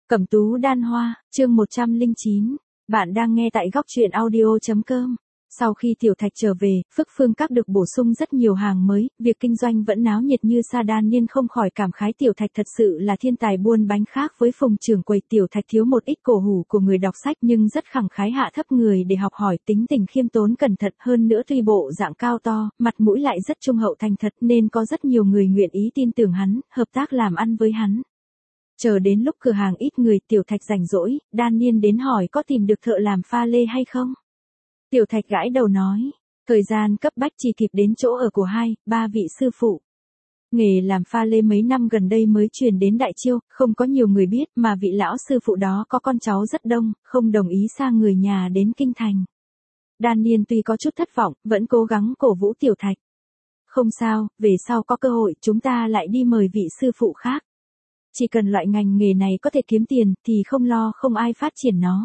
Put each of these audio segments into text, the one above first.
Cẩm tú đan hoa, chương 109. Bạn đang nghe tại góc truyện audio.com. Sau khi Tiểu Thạch trở về, Phước Phương Các được bổ sung rất nhiều hàng mới, việc kinh doanh vẫn náo nhiệt như sa đan niên không khỏi cảm khái Tiểu Thạch thật sự là thiên tài buôn bánh. Khác với Phùng trưởng quầy, Tiểu Thạch thiếu một ít cổ hủ của người đọc sách nhưng rất khẳng khái hạ thấp người để học hỏi, tính tình khiêm tốn cẩn thận, hơn nữa tuy bộ dạng cao to, mặt mũi lại rất trung hậu thành thật nên có rất nhiều người nguyện ý tin tưởng hắn, hợp tác làm ăn với hắn. Chờ đến lúc cửa hàng ít người, Tiểu Thạch rảnh rỗi, đan niên đến hỏi có tìm được thợ làm pha lê hay không. Tiểu Thạch gãi đầu nói, thời gian cấp bách chỉ kịp đến chỗ ở của 2-3 vị sư phụ. Nghề làm pha lê mấy năm gần đây mới truyền đến Đại Chiêu, không có nhiều người biết, mà vị lão sư phụ đó có con cháu rất đông, không đồng ý sang người nhà đến kinh thành. Đan niên tuy có chút thất vọng, vẫn cố gắng cổ vũ Tiểu Thạch. Không sao, về sau có cơ hội chúng ta lại đi mời vị sư phụ khác. Chỉ cần loại ngành nghề này có thể kiếm tiền thì không lo không ai phát triển nó.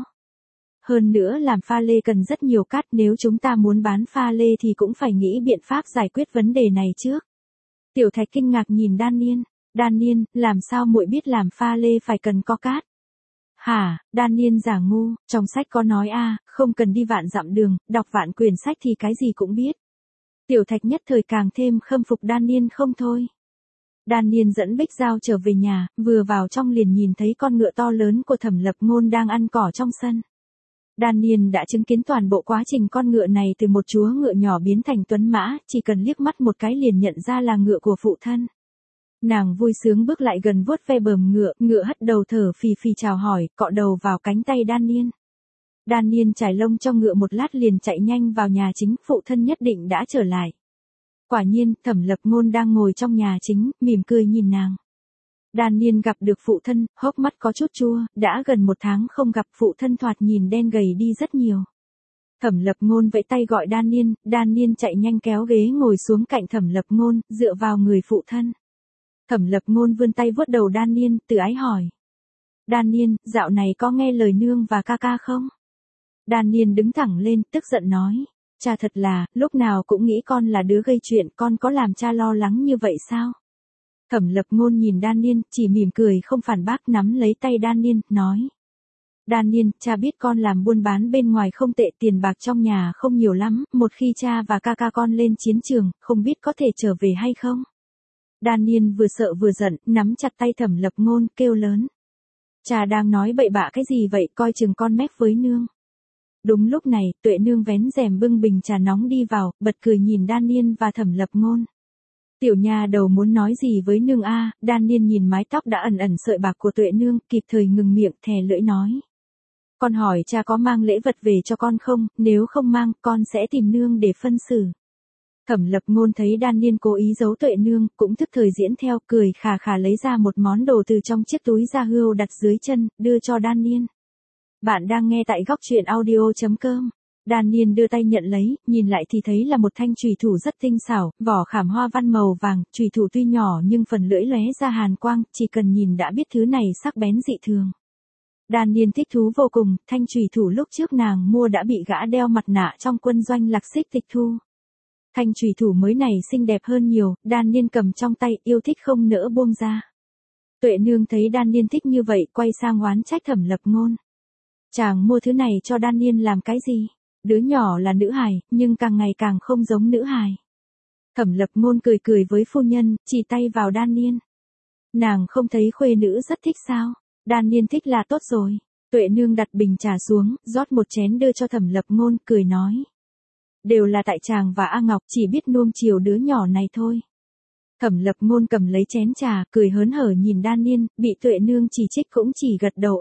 Hơn nữa làm pha lê cần rất nhiều cát, nếu chúng ta muốn bán pha lê thì cũng phải nghĩ biện pháp giải quyết vấn đề này trước. Tiểu Thạch kinh ngạc nhìn Đan niên. Đan niên, làm sao muội biết làm pha lê phải cần có cát? Hả? Đan niên giả ngu, trong sách có nói không cần đi vạn dặm đường, đọc vạn quyển sách thì cái gì cũng biết. Tiểu Thạch nhất thời càng thêm khâm phục Đan niên không thôi. Đan niên dẫn Bích Giao trở về nhà, vừa vào trong liền nhìn thấy con ngựa to lớn của Thẩm Lập Ngôn đang ăn cỏ trong sân. Đan niên đã chứng kiến toàn bộ quá trình con ngựa này từ một chúa ngựa nhỏ biến thành tuấn mã, chỉ cần liếc mắt một cái liền nhận ra là ngựa của phụ thân. Nàng vui sướng bước lại gần vuốt ve bờm ngựa, ngựa hất đầu thở phì phì chào hỏi, cọ đầu vào cánh tay Đan niên. Đan niên trải lông cho ngựa một lát liền chạy nhanh vào nhà chính, phụ thân nhất định đã trở lại. Quả nhiên, Thẩm Lập Ngôn đang ngồi trong nhà chính, mỉm cười nhìn nàng. Đan niên gặp được phụ thân, hốc mắt có chút chua, đã gần 1 tháng không gặp, phụ thân thoạt nhìn đen gầy đi rất nhiều. Thẩm Lập Ngôn vẫy tay gọi Đan niên chạy nhanh kéo ghế ngồi xuống cạnh Thẩm Lập Ngôn, dựa vào người phụ thân. Thẩm Lập Ngôn vươn tay vuốt đầu Đan niên, từ ái hỏi. Đan niên, dạo này có nghe lời nương và ca ca không? Đan niên đứng thẳng lên, tức giận nói. Cha thật là, lúc nào cũng nghĩ con là đứa gây chuyện, con có làm cha lo lắng như vậy sao? Thẩm Lập Ngôn nhìn Đan niên, chỉ mỉm cười không phản bác, nắm lấy tay Đan niên, nói. Đan niên, cha biết con làm buôn bán bên ngoài không tệ, tiền bạc trong nhà không nhiều lắm, một khi cha và ca ca con lên chiến trường, không biết có thể trở về hay không? Đan niên vừa sợ vừa giận, nắm chặt tay Thẩm Lập Ngôn, kêu lớn. Cha đang nói bậy bạ cái gì vậy, coi chừng con mép với nương. Đúng lúc này, Tuệ nương vén rèm bưng bình trà nóng đi vào, bật cười nhìn Đan niên và Thẩm Lập Ngôn. Tiểu nha đầu muốn nói gì với nương Đan niên nhìn mái tóc đã ẩn ẩn sợi bạc của Tuệ nương, kịp thời ngừng miệng, thè lưỡi nói. Con hỏi cha có mang lễ vật về cho con không, nếu không mang, con sẽ tìm nương để phân xử. Thẩm Lập Ngôn thấy Đan niên cố ý giấu Tuệ nương, cũng thức thời diễn theo, cười khà khà lấy ra một món đồ từ trong chiếc túi da hươu đặt dưới chân, đưa cho Đan niên. Bạn đang nghe tại góc truyện audio.com. Đan niên đưa tay nhận lấy, nhìn lại thì thấy là một thanh chùy thủ rất tinh xảo, vỏ khảm hoa văn màu vàng, chùy thủ tuy nhỏ nhưng phần lưỡi lóe ra hàn quang, chỉ cần nhìn đã biết thứ này sắc bén dị thường. Đan niên thích thú vô cùng, thanh chùy thủ lúc trước nàng mua đã bị gã đeo mặt nạ trong quân doanh Lạc Xích tịch thu. Thanh chùy thủ mới này xinh đẹp hơn nhiều, Đan niên cầm trong tay, yêu thích không nỡ buông ra. Tuệ nương thấy Đan niên thích như vậy, quay sang oán trách Thẩm Lập Ngôn. Chàng mua thứ này cho Đan niên làm cái gì? Đứa nhỏ là nữ hài, nhưng càng ngày càng không giống nữ hài. Thẩm Lập Ngôn cười cười với phu nhân, chỉ tay vào Đan niên. Nàng không thấy khuê nữ rất thích sao? Đan niên thích là tốt rồi. Tuệ nương đặt bình trà xuống, rót một chén đưa cho Thẩm Lập Ngôn, cười nói. Đều là tại chàng và A Ngọc chỉ biết nuông chiều đứa nhỏ này thôi. Thẩm Lập Ngôn cầm lấy chén trà, cười hớn hở nhìn Đan niên, bị Tuệ nương chỉ trích cũng chỉ gật đầu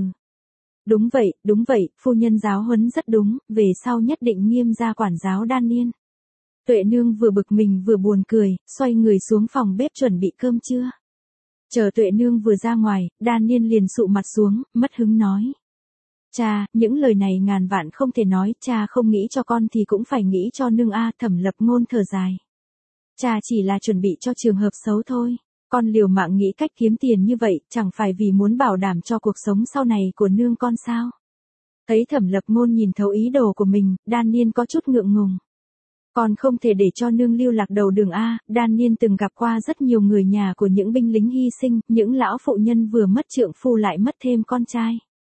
Đúng vậy, phu nhân giáo huấn rất đúng, về sau nhất định nghiêm ra quản giáo Đan niên. Tuệ nương vừa bực mình vừa buồn cười, xoay người xuống phòng bếp chuẩn bị cơm trưa. Chờ Tuệ nương vừa ra ngoài, Đan niên liền sụ mặt xuống, mất hứng nói. Cha, những lời này ngàn vạn không thể nói, cha không nghĩ cho con thì cũng phải nghĩ cho nương Thẩm Lập Ngôn thở dài. Cha chỉ là chuẩn bị cho trường hợp xấu thôi. Con liều mạng nghĩ cách kiếm tiền như vậy, chẳng phải vì muốn bảo đảm cho cuộc sống sau này của nương con sao? Thấy Thẩm Lập Ngôn nhìn thấu ý đồ của mình, Đan niên có chút ngượng ngùng. Còn không thể để cho nương lưu lạc đầu đường A, Đan Niên từng gặp qua rất nhiều người nhà của những binh lính hy sinh, những lão phụ nhân vừa mất trượng phu lại mất thêm con trai.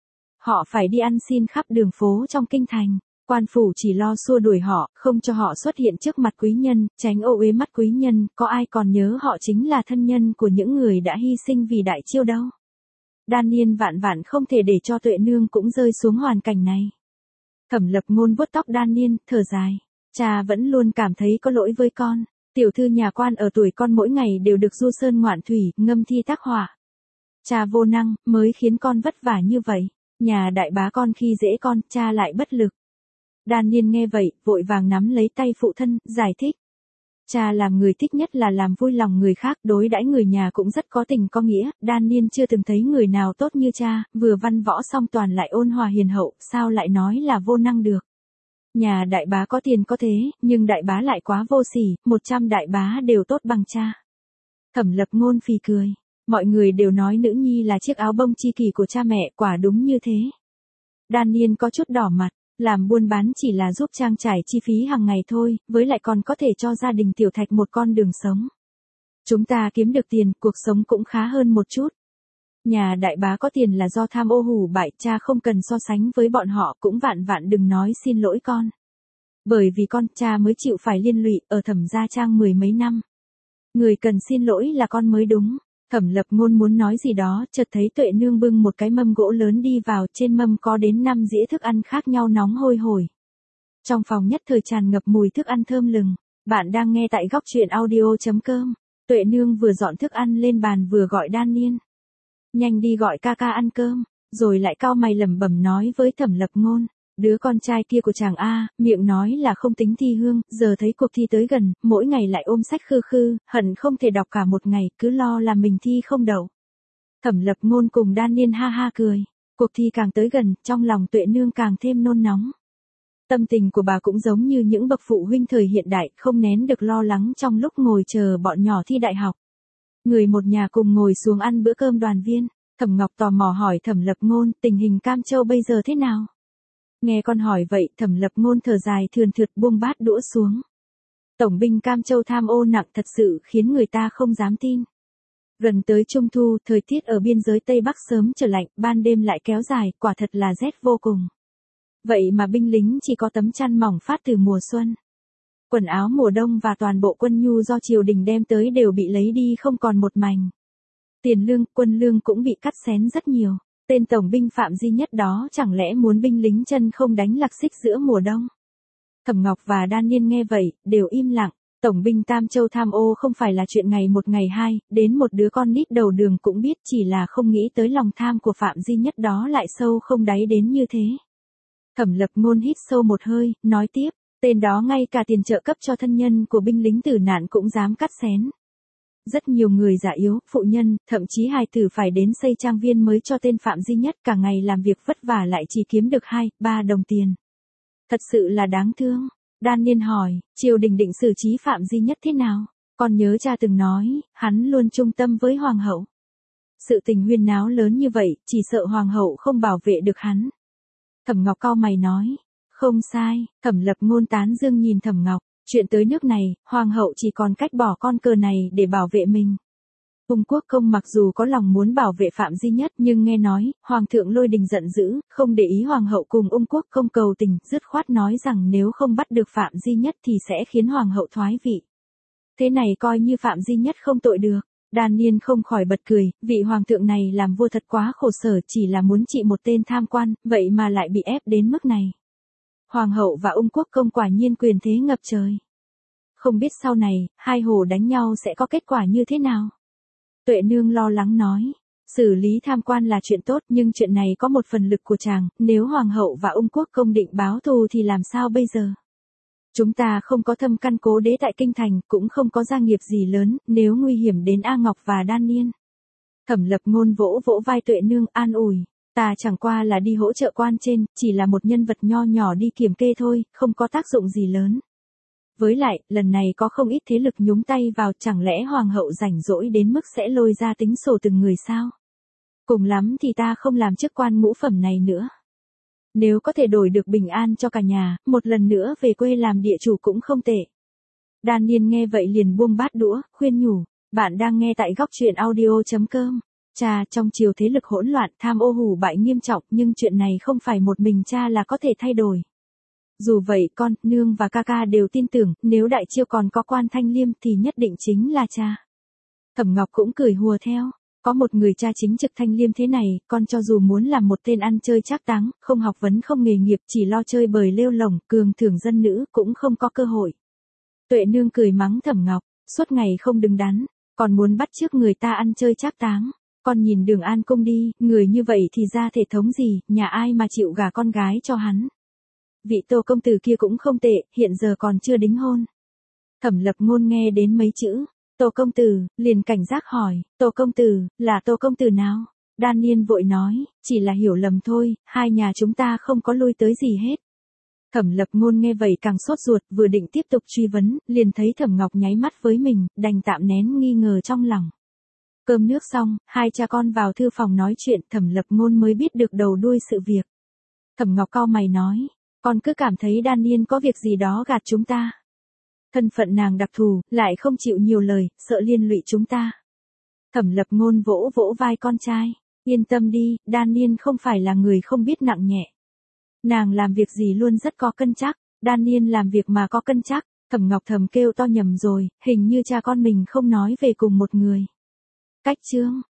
Họ phải đi ăn xin khắp đường phố trong kinh thành. Quan phủ chỉ lo xua đuổi họ, không cho họ xuất hiện trước mặt quý nhân, tránh ô uế mắt quý nhân, có ai còn nhớ họ chính là thân nhân của những người đã hy sinh vì đại chiêu đâu. Đan Niên vạn vạn không thể để cho Tuệ nương cũng rơi xuống hoàn cảnh này. Thẩm Lập Ngôn vuốt tóc Đan Niên, thở dài. Cha vẫn luôn cảm thấy có lỗi với con. Tiểu thư nhà quan ở tuổi con mỗi ngày đều được du sơn ngoạn thủy, ngâm thi tác họa. Cha vô năng, mới khiến con vất vả như vậy. Nhà đại bá con khi dễ con, cha lại bất lực. Đan Niên nghe vậy, vội vàng nắm lấy tay phụ thân, giải thích. Cha làm người thích nhất là làm vui lòng người khác, đối đãi người nhà cũng rất có tình có nghĩa, Đan Niên chưa từng thấy người nào tốt như cha, vừa văn võ song toàn lại ôn hòa hiền hậu, sao lại nói là vô năng được. Nhà đại bá có tiền có thế, nhưng đại bá lại quá vô sỉ, 100 đại bá đều tốt bằng cha. Thẩm Lập Ngôn phì cười, mọi người đều nói nữ nhi là chiếc áo bông chi kỷ của cha mẹ, quả đúng như thế. Đan Niên có chút đỏ mặt. Làm buôn bán chỉ là giúp trang trải chi phí hàng ngày thôi, với lại còn có thể cho gia đình Tiểu Thạch một con đường sống. Chúng ta kiếm được tiền, cuộc sống cũng khá hơn một chút. Nhà đại bá có tiền là do tham ô hủ bại, cha không cần so sánh với bọn họ, cũng vạn vạn đừng nói xin lỗi con. Bởi vì con, cha mới chịu phải liên lụy, ở Thẩm gia trang 10 mấy năm. Người cần xin lỗi là con mới đúng. Thẩm Lập Ngôn muốn nói gì đó, chợt thấy Tuệ nương bưng một cái mâm gỗ lớn đi vào, trên mâm có đến 5 dĩa thức ăn khác nhau nóng hôi hổi. Trong phòng nhất thời tràn ngập mùi thức ăn thơm lừng. Bạn đang nghe tại góc truyện audio.com. Tuệ nương vừa dọn thức ăn lên bàn vừa gọi Đan Niên. Nhanh đi gọi ca ca ăn cơm, rồi lại cau mày lẩm bẩm nói với Thẩm Lập Ngôn. Đứa con trai kia của chàng A, miệng nói là không tính thi hương, giờ thấy cuộc thi tới gần, mỗi ngày lại ôm sách khư khư, hận không thể đọc cả một ngày, cứ lo là mình thi không đậu. Thẩm Lập Ngôn cùng Đan Niên ha ha cười. Cuộc thi càng tới gần, trong lòng Tuệ nương càng thêm nôn nóng. Tâm tình của bà cũng giống như những bậc phụ huynh thời hiện đại, không nén được lo lắng trong lúc ngồi chờ bọn nhỏ thi đại học. Người một nhà cùng ngồi xuống ăn bữa cơm đoàn viên, Thẩm Ngọc tò mò hỏi Thẩm Lập Ngôn, tình hình Cam Châu bây giờ thế nào? Nghe con hỏi vậy, Thẩm Lập Ngôn thở dài thườn thượt buông bát đũa xuống. Tổng binh Cam Châu tham ô nặng thật sự khiến người ta không dám tin. Gần tới Trung Thu, thời tiết ở biên giới Tây Bắc sớm trở lạnh, ban đêm lại kéo dài, quả thật là rét vô cùng. Vậy mà binh lính chỉ có tấm chăn mỏng phát từ mùa xuân. Quần áo mùa đông và toàn bộ quân nhu do triều đình đem tới đều bị lấy đi không còn một mảnh. Tiền lương, quân lương cũng bị cắt xén rất nhiều. Tên tổng binh Phạm Duy Nhất đó chẳng lẽ muốn binh lính chân không đánh lạc xích giữa mùa đông. Thẩm Ngọc và Đan Niên nghe vậy, đều im lặng. Tổng binh Tam Châu tham ô không phải là chuyện ngày một ngày hai, đến một đứa con nít đầu đường cũng biết, chỉ là không nghĩ tới lòng tham của Phạm Duy Nhất đó lại sâu không đáy đến như thế. Thẩm Lập Ngôn hít sâu một hơi, nói tiếp, tên đó ngay cả tiền trợ cấp cho thân nhân của binh lính tử nạn cũng dám cắt xén. Rất nhiều người già yếu, phụ nhân, thậm chí hài tử phải đến xây trang viên mới cho tên Phạm Duy Nhất, cả ngày làm việc vất vả lại chỉ kiếm được 2-3 đồng tiền. Thật sự là đáng thương. Đan Niên hỏi, triều đình định xử trí Phạm Duy Nhất thế nào? Con nhớ cha từng nói, hắn luôn trung tâm với hoàng hậu. Sự tình huyên náo lớn như vậy, chỉ sợ hoàng hậu không bảo vệ được hắn. Thẩm Ngọc cau mày nói, không sai. Thẩm Lập Ngôn tán dương nhìn Thẩm Ngọc. Chuyện tới nước này, hoàng hậu chỉ còn cách bỏ con cờ này để bảo vệ mình. Ung Quốc Công mặc dù có lòng muốn bảo vệ Phạm Duy Nhất, nhưng nghe nói, hoàng thượng Lôi Đình giận dữ, không để ý hoàng hậu cùng Ung Quốc Công cầu tình, dứt khoát nói rằng nếu không bắt được Phạm Duy Nhất thì sẽ khiến hoàng hậu thoái vị. Thế này coi như Phạm Duy Nhất không tội được. Đan Niên không khỏi bật cười, vị hoàng thượng này làm vua thật quá khổ sở, chỉ là muốn trị một tên tham quan, vậy mà lại bị ép đến mức này. Hoàng hậu và Ung Quốc Công quả nhiên quyền thế ngập trời. Không biết sau này, hai hồ đánh nhau sẽ có kết quả như thế nào? Tuệ nương lo lắng nói, xử lý tham quan là chuyện tốt, nhưng chuyện này có một phần lực của chàng, nếu Hoàng hậu và Ung Quốc Công định báo thù thì làm sao bây giờ? Chúng ta không có thâm căn cố đế tại kinh thành, cũng không có gia nghiệp gì lớn, nếu nguy hiểm đến A Ngọc và Đan Niên. Thẩm Lập Ngôn vỗ vỗ vai Tuệ nương an ủi. Ta chẳng qua là đi hỗ trợ quan trên, chỉ là một nhân vật nho nhỏ đi kiểm kê thôi, không có tác dụng gì lớn. Với lại, lần này có không ít thế lực nhúng tay vào, chẳng lẽ hoàng hậu rảnh rỗi đến mức sẽ lôi ra tính sổ từng người sao? Cùng lắm thì ta không làm chức quan ngũ phẩm này nữa. Nếu có thể đổi được bình an cho cả nhà, một lần nữa về quê làm địa chủ cũng không tệ. Daniel nghe vậy liền buông bát đũa, khuyên nhủ. Bạn đang nghe tại góc truyện audio.com. Cha, trong triều thế lực hỗn loạn, tham ô hủ bại nghiêm trọng, nhưng chuyện này không phải một mình cha là có thể thay đổi. Dù vậy con, nương và ca ca đều tin tưởng, nếu đại chiêu còn có quan Thanh Liêm thì nhất định chính là cha. Thẩm Ngọc cũng cười hùa theo. Có một người cha chính trực Thanh Liêm thế này, con cho dù muốn làm một tên ăn chơi trác táng, không học vấn không nghề nghiệp, chỉ lo chơi bời lêu lổng, cường thưởng dân nữ, cũng không có cơ hội. Tuệ nương cười mắng Thẩm Ngọc, suốt ngày không đứng đắn, còn muốn bắt chước người ta ăn chơi trác táng. Con nhìn Đường An Cung đi, người như vậy thì ra thể thống gì, nhà ai mà chịu gả con gái cho hắn. Vị Tô công tử kia cũng không tệ, hiện giờ còn chưa đính hôn. Thẩm Lập Ngôn nghe đến mấy chữ Tô công tử, liền cảnh giác hỏi, Tô công tử, là Tô công tử nào? Daniel vội nói, chỉ là hiểu lầm thôi, hai nhà chúng ta không có lui tới gì hết. Thẩm Lập Ngôn nghe vậy càng sốt ruột, vừa định tiếp tục truy vấn, liền thấy Thẩm Ngọc nháy mắt với mình, đành tạm nén nghi ngờ trong lòng. Cơm nước xong, hai cha con vào thư phòng nói chuyện, Thẩm Lập Ngôn mới biết được đầu đuôi sự việc. Thẩm Ngọc cau mày nói, con cứ cảm thấy Daniel có việc gì đó gạt chúng ta. Thân phận nàng đặc thù, lại không chịu nhiều lời, sợ liên lụy chúng ta. Thẩm Lập Ngôn vỗ vỗ vai con trai, yên tâm đi, Daniel không phải là người không biết nặng nhẹ. Nàng làm việc gì luôn rất có cân chắc, Daniel làm việc mà có cân chắc. Thẩm Ngọc thầm kêu to nhầm rồi, hình như cha con mình không nói về cùng một người. Cách chương